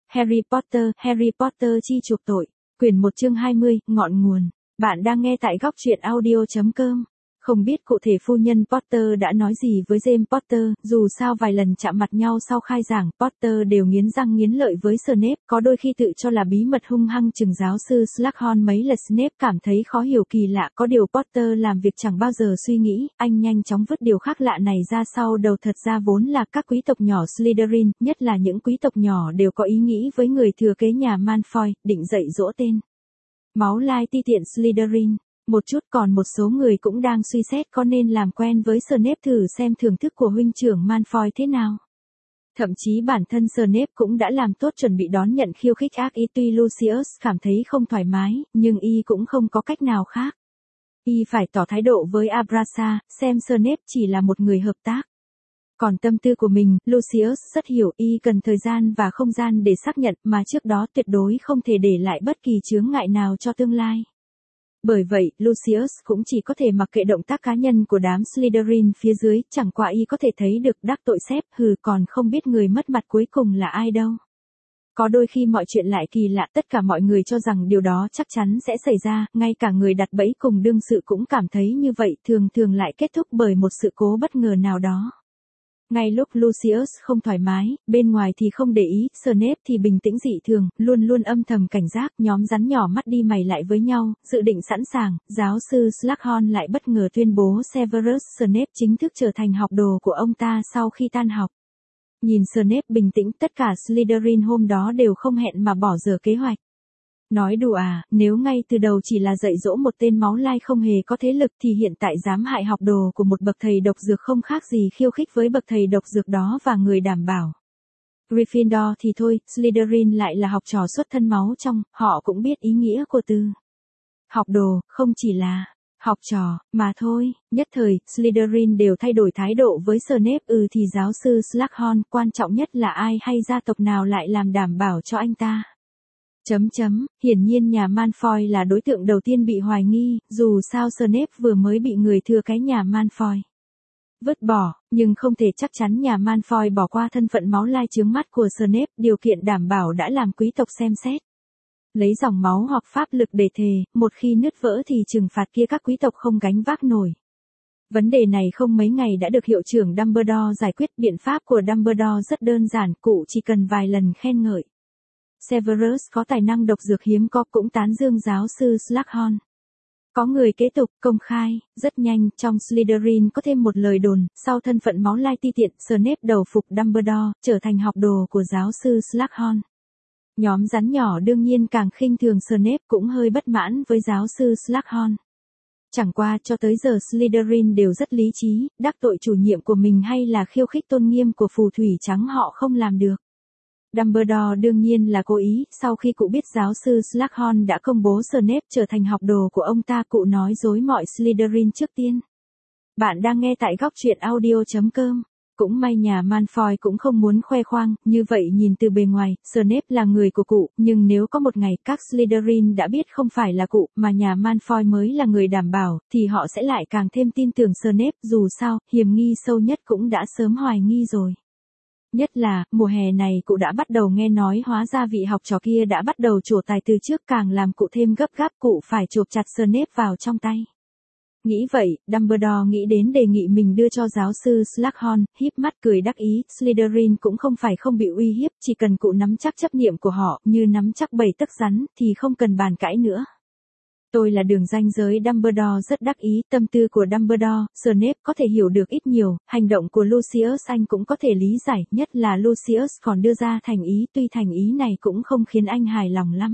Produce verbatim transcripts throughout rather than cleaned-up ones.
Harry Potter, Harry Potter chi chuộc tội. Quyển một chương hai mươi, ngọn nguồn. Bạn đang nghe tại góc truyện audio chấm com. Không biết cụ thể phu nhân Potter đã nói gì với James Potter, dù sao vài lần chạm mặt nhau sau khai giảng, Potter đều nghiến răng nghiến lợi với Snape, có đôi khi tự cho là bí mật hung hăng chừng giáo sư Slughorn mấy lần. Snape cảm thấy khó hiểu kỳ lạ, có điều Potter làm việc chẳng bao giờ suy nghĩ, anh nhanh chóng vứt điều khác lạ này ra sau đầu. Thật ra vốn là các quý tộc nhỏ Slytherin, nhất là những quý tộc nhỏ đều có ý nghĩ với người thừa kế nhà Malfoy, định dạy dỗ tên máu lai ti tiện Slytherin. Một chút, còn một số người cũng đang suy xét có nên làm quen với Snape thử xem thưởng thức của huynh trưởng Malfoy thế nào. Thậm chí bản thân Snape cũng đã làm tốt chuẩn bị đón nhận khiêu khích ác ý. Tuy Lucius cảm thấy không thoải mái, nhưng y cũng không có cách nào khác. Y phải tỏ thái độ với Abrasa, xem Snape chỉ là một người hợp tác. Còn tâm tư của mình, Lucius rất hiểu, y cần thời gian và không gian để xác nhận, mà trước đó tuyệt đối không thể để lại bất kỳ chướng ngại nào cho tương lai. Bởi vậy, Lucius cũng chỉ có thể mặc kệ động tác cá nhân của đám Slytherin phía dưới, chẳng qua y có thể thấy được đắc tội sếp, hừ, còn không biết người mất mặt cuối cùng là ai đâu. Có đôi khi mọi chuyện lại kỳ lạ, tất cả mọi người cho rằng điều đó chắc chắn sẽ xảy ra, ngay cả người đặt bẫy cùng đương sự cũng cảm thấy như vậy, thường thường lại kết thúc bởi một sự cố bất ngờ nào đó. Ngay lúc Lucius không thoải mái, bên ngoài thì không để ý, Snape thì bình tĩnh dị thường, luôn luôn âm thầm cảnh giác, nhóm rắn nhỏ mắt đi mày lại với nhau, dự định sẵn sàng, giáo sư Slughorn lại bất ngờ tuyên bố Severus Snape chính thức trở thành học đồ của ông ta sau khi tan học. Nhìn Snape bình tĩnh, tất cả Slytherin hôm đó đều không hẹn mà bỏ dở kế hoạch. Nói đùa à, nếu ngay từ đầu chỉ là dạy dỗ một tên máu lai không hề có thế lực thì hiện tại dám hại học đồ của một bậc thầy độc dược không khác gì khiêu khích với bậc thầy độc dược đó và người đảm bảo. Gryffindor thì thôi, Slytherin lại là học trò xuất thân máu trong, họ cũng biết ý nghĩa của từ học đồ, không chỉ là học trò, mà thôi. Nhất thời, Slytherin đều thay đổi thái độ với Snape. Ừ thì giáo sư Slughorn, quan trọng nhất là ai hay gia tộc nào lại làm đảm bảo cho anh ta. Chấm chấm, hiển nhiên nhà Malfoy là đối tượng đầu tiên bị hoài nghi, dù sao Snape vừa mới bị người thừa cái nhà Malfoy vứt bỏ, nhưng không thể chắc chắn nhà Malfoy bỏ qua thân phận máu lai chướng mắt của Snape, điều kiện đảm bảo đã làm quý tộc xem xét. Lấy dòng máu hoặc pháp lực để thề, một khi nứt vỡ thì trừng phạt kia các quý tộc không gánh vác nổi. Vấn đề này không mấy ngày đã được hiệu trưởng Dumbledore giải quyết, biện pháp của Dumbledore rất đơn giản, cụ chỉ cần vài lần khen ngợi Severus có tài năng độc dược hiếm có, cũng tán dương giáo sư Slughorn. Có người kế tục, công khai, rất nhanh, trong Slytherin có thêm một lời đồn, sau thân phận máu lai ti tiện, Snape đầu phục Dumbledore, trở thành học đồ của giáo sư Slughorn. Nhóm rắn nhỏ đương nhiên càng khinh thường Snape, cũng hơi bất mãn với giáo sư Slughorn. Chẳng qua, cho tới giờ Slytherin đều rất lý trí, đắc tội chủ nhiệm của mình hay là khiêu khích tôn nghiêm của phù thủy trắng họ không làm được. Dumbledore đương nhiên là cố ý, sau khi cụ biết giáo sư Slughorn đã công bố Snape trở thành học đồ của ông ta, cụ nói dối mọi Slytherin trước tiên. Bạn đang nghe tại góc truyện audio chấm com. Cũng may nhà Malfoy cũng không muốn khoe khoang, như vậy nhìn từ bề ngoài, Snape là người của cụ, nhưng nếu có một ngày các Slytherin đã biết không phải là cụ, mà nhà Malfoy mới là người đảm bảo, thì họ sẽ lại càng thêm tin tưởng Snape, dù sao, hiểm nghi sâu nhất cũng đã sớm hoài nghi rồi. Nhất là, mùa hè này cụ đã bắt đầu nghe nói hóa ra vị học trò kia đã bắt đầu trổ tài từ trước, càng làm cụ thêm gấp gáp, cụ phải chộp chặt Snape vào trong tay. Nghĩ vậy, Dumbledore nghĩ đến đề nghị mình đưa cho giáo sư Slughorn, híp mắt cười đắc ý, Slytherin cũng không phải không bị uy hiếp, chỉ cần cụ nắm chắc chấp niệm của họ, như nắm chắc bầy tấc rắn, thì không cần bàn cãi nữa. Tôi là đường ranh giới. Dumbledore rất đắc ý, tâm tư của Dumbledore, Snape có thể hiểu được ít nhiều, hành động của Lucius anh cũng có thể lý giải, nhất là Lucius còn đưa ra thành ý, tuy thành ý này cũng không khiến anh hài lòng lắm.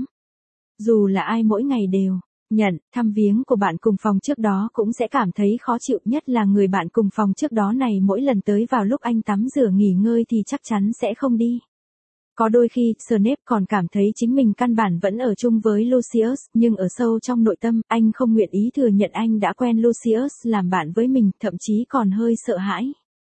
Dù là ai mỗi ngày đều nhận thăm viếng của bạn cùng phòng trước đó cũng sẽ cảm thấy khó chịu, nhất là người bạn cùng phòng trước đó này mỗi lần tới vào lúc anh tắm rửa nghỉ ngơi thì chắc chắn sẽ không đi. Có đôi khi, Snape còn cảm thấy chính mình căn bản vẫn ở chung với Lucius, nhưng ở sâu trong nội tâm, anh không nguyện ý thừa nhận anh đã quen Lucius làm bạn với mình, thậm chí còn hơi sợ hãi.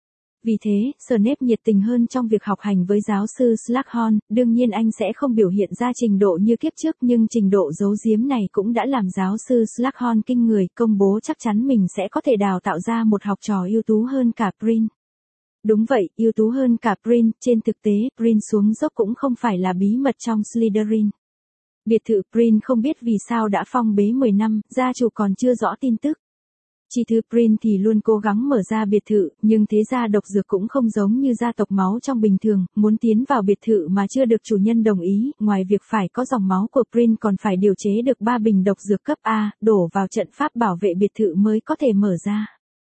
Vì thế, Snape nhiệt tình hơn trong việc học hành với giáo sư Slughorn, đương nhiên anh sẽ không biểu hiện ra trình độ như kiếp trước, nhưng trình độ giấu giếm này cũng đã làm giáo sư Slughorn kinh người, công bố chắc chắn mình sẽ có thể đào tạo ra một học trò ưu tú hơn cả Prin. Đúng vậy, ưu tú hơn cả Prince, trên thực tế, Prince xuống dốc cũng không phải là bí mật trong Slytherin. Biệt thự Prince không biết vì sao đã phong bế mười năm, gia chủ còn chưa rõ tin tức. Chi thứ Prince thì luôn cố gắng mở ra biệt thự, nhưng thế gia độc dược cũng không giống như gia tộc máu trong bình thường, muốn tiến vào biệt thự mà chưa được chủ nhân đồng ý, ngoài việc phải có dòng máu của Prince còn phải điều chế được ba bình độc dược cấp A, đổ vào trận pháp bảo vệ biệt thự mới có thể mở ra.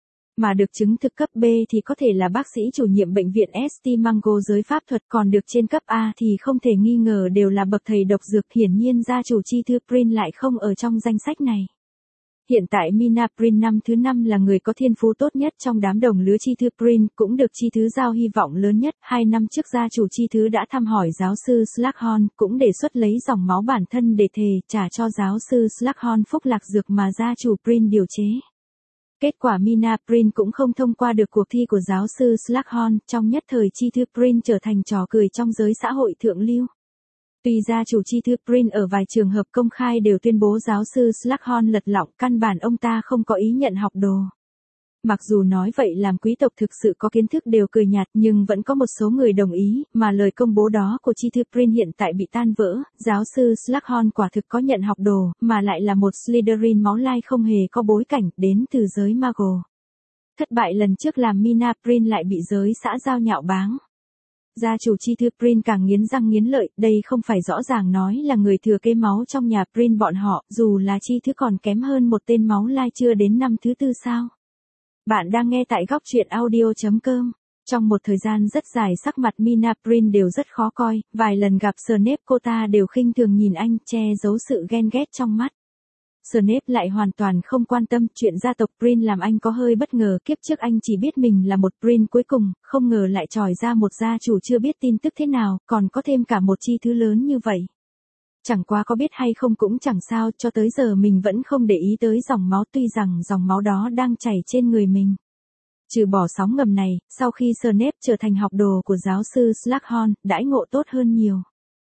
Mà được chứng thực cấp B thì có thể là bác sĩ chủ nhiệm bệnh viện ét tê Mango giới pháp thuật, còn được trên cấp A thì không thể nghi ngờ đều là bậc thầy độc dược, hiển nhiên gia chủ Chi thư Prince lại không ở trong danh sách này. Hiện tại Mina Prince năm thứ năm là người có thiên phú tốt nhất trong đám đồng lứa Chi thư Prince, cũng được Chi thứ giao hy vọng lớn nhất. Hai năm trước gia chủ Chi thứ đã thăm hỏi giáo sư Slughorn, cũng đề xuất lấy dòng máu bản thân để thề trả cho giáo sư Slughorn phúc lạc dược mà gia chủ Prince điều chế. Kết quả Mina Prince cũng không thông qua được cuộc thi của giáo sư Slughorn, trong nhất thời Chi thư Prince trở thành trò cười trong giới xã hội thượng lưu. Tuy gia chủ Chi thư Prince ở vài trường hợp công khai đều tuyên bố giáo sư Slughorn lật lọng, căn bản ông ta không có ý nhận học đồ. Mặc dù nói vậy làm quý tộc thực sự có kiến thức đều cười nhạt, nhưng vẫn có một số người đồng ý, mà lời công bố đó của Chi thư Prince hiện tại bị tan vỡ. Giáo sư Slughorn quả thực có nhận học đồ, mà lại là một Slytherin máu lai không hề có bối cảnh, đến từ giới Muggle. Thất bại lần trước làm Mina Prince lại bị giới xã giao nhạo báng. Gia chủ Chi thư Prince càng nghiến răng nghiến lợi, đây không phải rõ ràng nói là người thừa kế máu trong nhà Prince bọn họ, dù là Chi thứ còn kém hơn một tên máu lai chưa đến năm thứ tư sao. Bạn đang nghe tại góc truyện audio chấm com. Trong một thời gian rất dài sắc mặt Mina Prince đều rất khó coi, vài lần gặp Snape cô ta đều khinh thường nhìn anh, che giấu sự ghen ghét trong mắt. Snape lại hoàn toàn không quan tâm, chuyện gia tộc Prince làm anh có hơi bất ngờ, kiếp trước anh chỉ biết mình là một Prince cuối cùng, không ngờ lại tròi ra một gia chủ chưa biết tin tức thế nào, còn có thêm cả một Chi thứ lớn như vậy. Chẳng qua có biết hay không cũng chẳng sao, cho tới giờ mình vẫn không để ý tới dòng máu, tuy rằng dòng máu đó đang chảy trên người mình. Trừ bỏ sóng ngầm này, sau khi Snape trở thành học đồ của giáo sư Slughorn, đãi ngộ tốt hơn nhiều.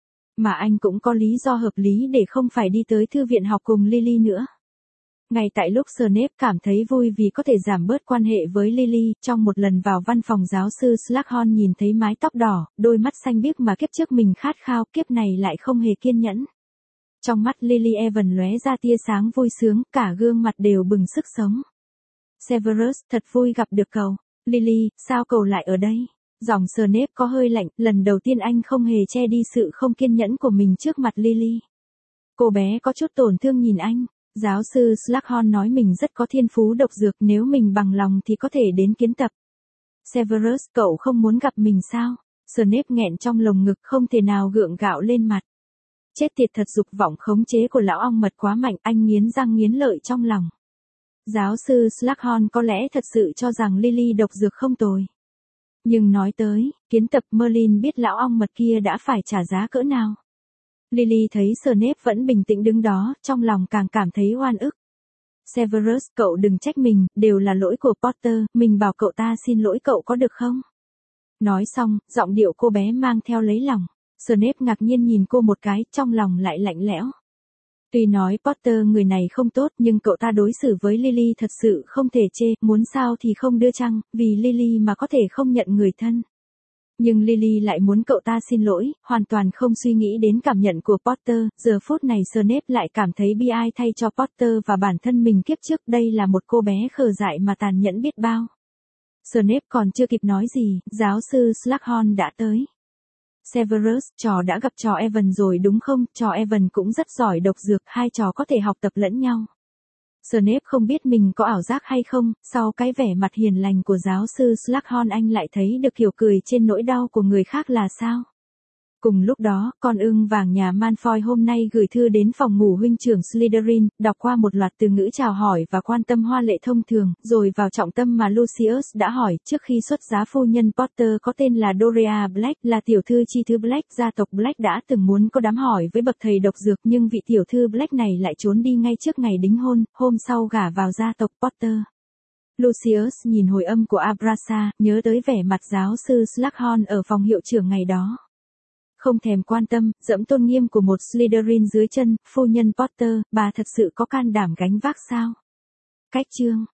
Mà anh cũng có lý do hợp lý để không phải đi tới thư viện học cùng Lily nữa. Ngay tại lúc Snape cảm thấy vui vì có thể giảm bớt quan hệ với Lily, trong một lần vào văn phòng giáo sư Slughorn nhìn thấy mái tóc đỏ, đôi mắt xanh biếc mà kiếp trước mình khát khao, kiếp này lại không hề kiên nhẫn. Trong mắt Lily Evans lóe ra tia sáng vui sướng, cả gương mặt đều bừng sức sống. Severus, thật vui gặp được cậu. Lily, sao cậu lại ở đây? Giọng Snape có hơi lạnh, lần đầu tiên anh không hề che đi sự không kiên nhẫn của mình trước mặt Lily. Cô bé có chút tổn thương nhìn anh. Giáo sư Slughorn nói mình rất có thiên phú độc dược, nếu mình bằng lòng thì có thể đến kiến tập. Severus, cậu không muốn gặp mình sao? Snape nghẹn trong lồng ngực, không thể nào gượng gạo lên mặt. Chết tiệt thật, dục vọng khống chế của lão ong mật quá mạnh, anh nghiến răng nghiến lợi trong lòng. Giáo sư Slughorn có lẽ thật sự cho rằng Lily độc dược không tồi. Nhưng nói tới, kiến tập Merlin biết lão ong mật kia đã phải trả giá cỡ nào. Lily thấy Snape vẫn bình tĩnh đứng đó, trong lòng càng cảm thấy oan ức. Severus, cậu đừng trách mình, đều là lỗi của Potter, mình bảo cậu ta xin lỗi cậu có được không? Nói xong, giọng điệu cô bé mang theo lấy lòng. Snape ngạc nhiên nhìn cô một cái, trong lòng lại lạnh lẽo. Tuy nói Potter người này không tốt, nhưng cậu ta đối xử với Lily thật sự không thể chê, muốn sao thì không đưa chăng, vì Lily mà có thể không nhận người thân. Nhưng Lily lại muốn cậu ta xin lỗi, hoàn toàn không suy nghĩ đến cảm nhận của Potter, giờ phút này Snape lại cảm thấy bi ai thay cho Potter và bản thân mình kiếp trước, đây là một cô bé khờ dại mà tàn nhẫn biết bao. Snape còn chưa kịp nói gì, giáo sư Slughorn đã tới. Severus, trò đã gặp trò Evan rồi đúng không? Trò Evan cũng rất giỏi độc dược, hai trò có thể học tập lẫn nhau. Snape không biết mình có ảo giác hay không, sau cái vẻ mặt hiền lành của giáo sư Slughorn anh lại thấy được kiểu cười trên nỗi đau của người khác là sao. Cùng lúc đó, con ưng vàng nhà Malfoy hôm nay gửi thư đến phòng ngủ huynh trưởng Slytherin, đọc qua một loạt từ ngữ chào hỏi và quan tâm hoa lệ thông thường, rồi vào trọng tâm mà Lucius đã hỏi, trước khi xuất giá phu nhân Potter có tên là Doria Black, là tiểu thư Chi thứ Black, gia tộc Black đã từng muốn có đám hỏi với bậc thầy độc dược, nhưng vị tiểu thư Black này lại trốn đi ngay trước ngày đính hôn, hôm sau gả vào gia tộc Potter. Lucius nhìn hồi âm của Abrasa, nhớ tới vẻ mặt giáo sư Slughorn ở phòng hiệu trưởng ngày đó. Không thèm quan tâm, dẫm tôn nghiêm của một Slytherin dưới chân, phu nhân Potter, bà thật sự có can đảm gánh vác sao? Cách chương